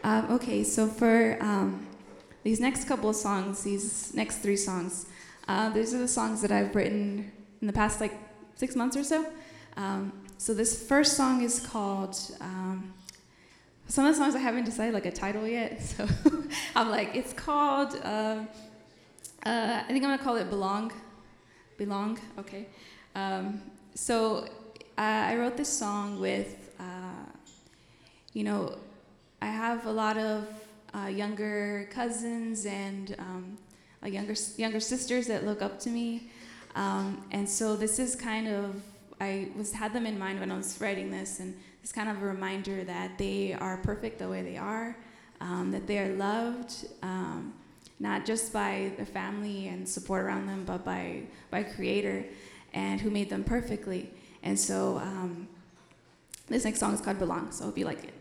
Okay, so for these next couple of songs, these next three songs, these are the songs that I've written in the past like 6 months or so. So this first song is called, some of the songs I haven't decided like a title yet, so I'm like, it's called, I think I'm gonna call it Belong, okay. So I wrote this song with, I have a lot of younger cousins and younger sisters that look up to me, and so this is kind of, had them in mind when I was writing this, and it's kind of a reminder that they are perfect the way they are, that they are loved, not just by their family and support around them, but by Creator, and who made them perfectly. And so this next song is called Belong, so I hope you like it.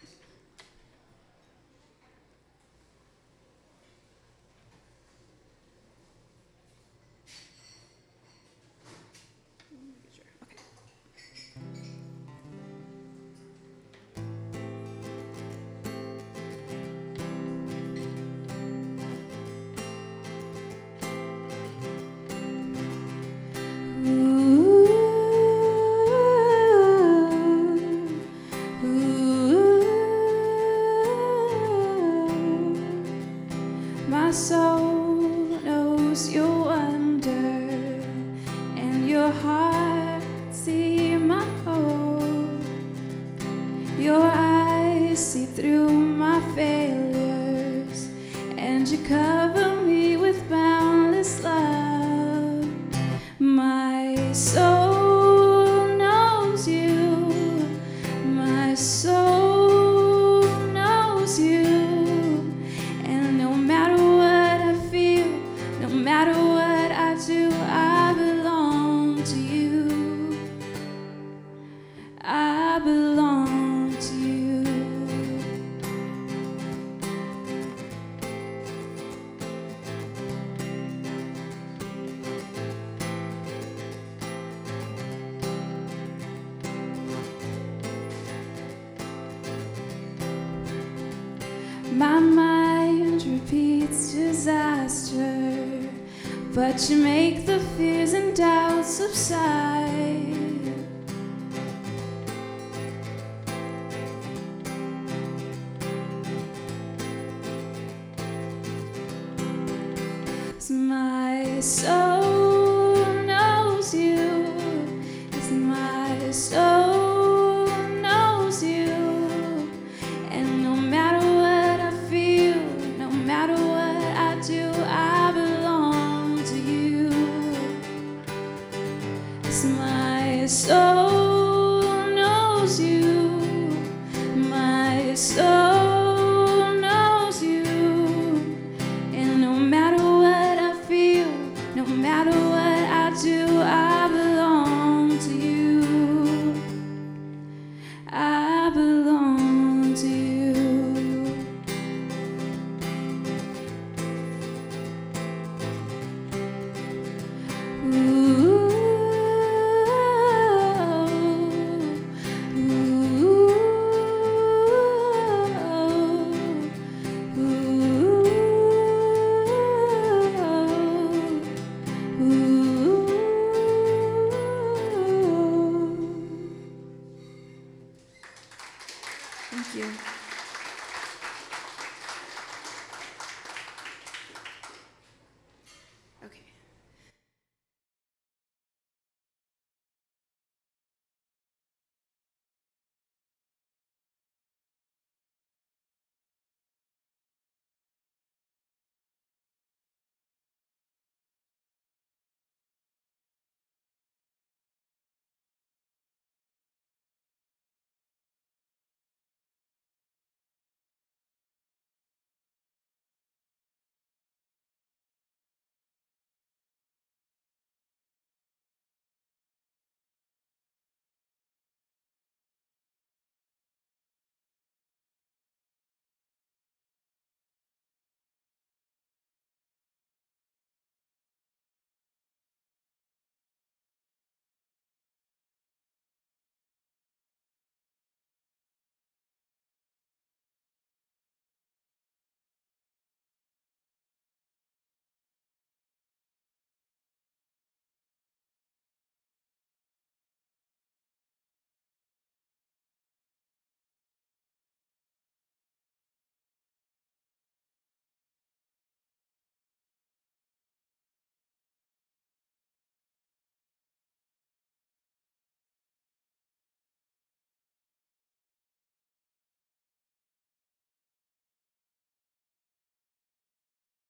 My soul knows your wonder, and your heart see my hope. Your eyes see through my failures, and you cover me with boundless love. My soul knows you, my soul knows you. No matter what I do, I belong to you. I belong to you. My mind repeats disaster, but you make the fears and doubts subside.